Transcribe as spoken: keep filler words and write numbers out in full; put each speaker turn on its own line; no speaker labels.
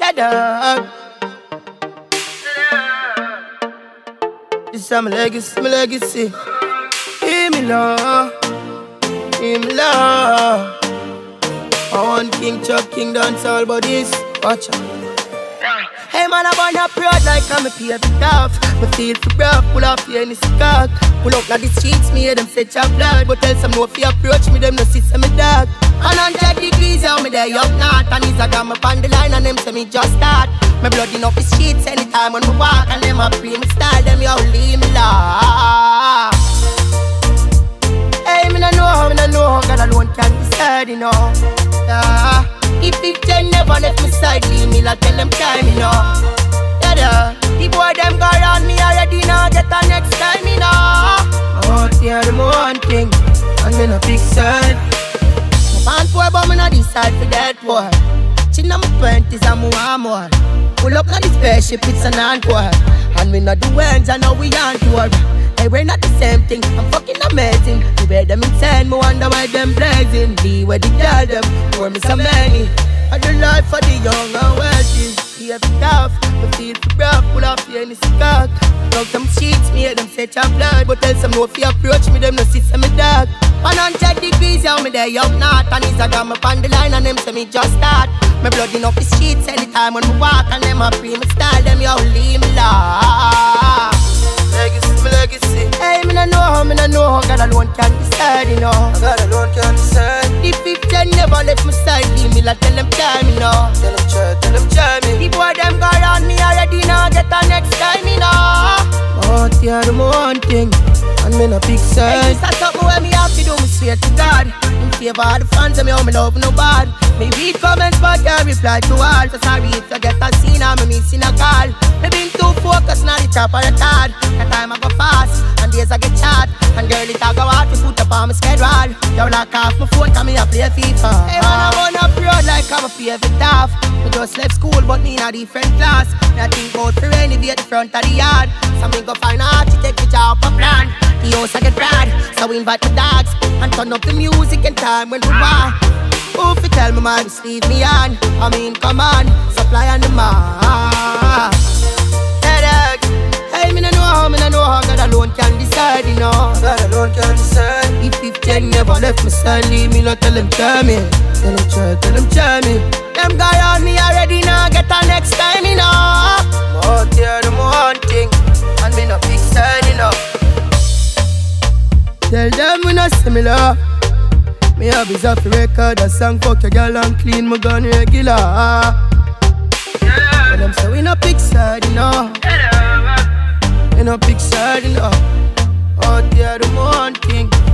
Yeah, dog. This is my legacy, my legacy. Hear me, Lord. Hear me, Lord. I want King Chuck, King dance all about this. Watch out. Hey man, I wanna proud like I'm a P F tough. Me feel for rough, pull off here in the cock. Pull up like the streets, me hear them say chop blood. But tell some no if you approach me, them no see some me dog. one hundred degrees, how me there up north. And is I got me on the line and them say me just start. Me blood in up the streets anytime when me walk. And them a free me style, them yo leave me laugh. Hey, me no know, me no know, God alone can decide, you know. Yeah. If if ten never left me side, leave me like tell them time, you know. Yeah, yeah. The boy them go around me already now, get the next time, you know. I want to hear them one thing, and me no big side. My man boy, but me no decide for that boy. Chin on my twenties and me want more. Pull up on the spaceship, it's an encore. And we not do ends, and now we on tour. Hey, we're not the same thing, I'm fucking amazing. You wear them insane, me wonder why them blazing. Be where the girl them, for me so many. I do life for the young and wealthy. He have it tough, me feel for rough. Pull off here in the cock. Dog some sheets, me hear them say chop blood. But tell some no if you approach me, them no see some me dog. one hundred degrees, how me there up north. And is I got me on the line and them say me just start. Me blood in up the streets anytime when me walk. And them a free me style, them yo leave me laugh. Legacy, my legacy. Hey, me no know, me no know, God alone can decide, you know. God alone can decide. The fifteen never left my side, leave me like tell them time, you know. Tell them try, tell them try me. The boy them go around me already now, get the next time, you know. I want to hear them one thing, and me no big side. Hey, this is something where me have to do, me swear to God. In favor of the fans, and me how me love no bad. Me read comments, but I reply to all. So sorry if you get a scene, I'm missing a call. Me been too focused, now the top of the card. The time I go fast, and days I get chat. And girl, it I go hard to put up on my schedule. You lock off my phone, come me a play FIFA. Hey man, I wanna proud like I'm a P F tough. Me just left school, but me in a different class. Me I think about to renovate the front of the yard. So me go find a architect, which I up a plan. The house I get proud, so we invite the dogs. And turn up the music and time when we want. Who fi tell me man, just leave me on. I mean, come on, supply and demand. Hey dog, hey me no know how, me no know how. God alone can decide, you know. God alone can decide. If fifteen never left me side, leave me, not tell them try me. Tell them try, tell them try me. Them guy on me already now, get the next time, you know. More tear them one thing, and me no big side, you know. Tell them we not similar. Me hobbies off the record, a song fuck your girl and clean my gun regular. Yeah. And them say we no big side, you know. Yeah. We no big side, you know. Oh, they're the one thing.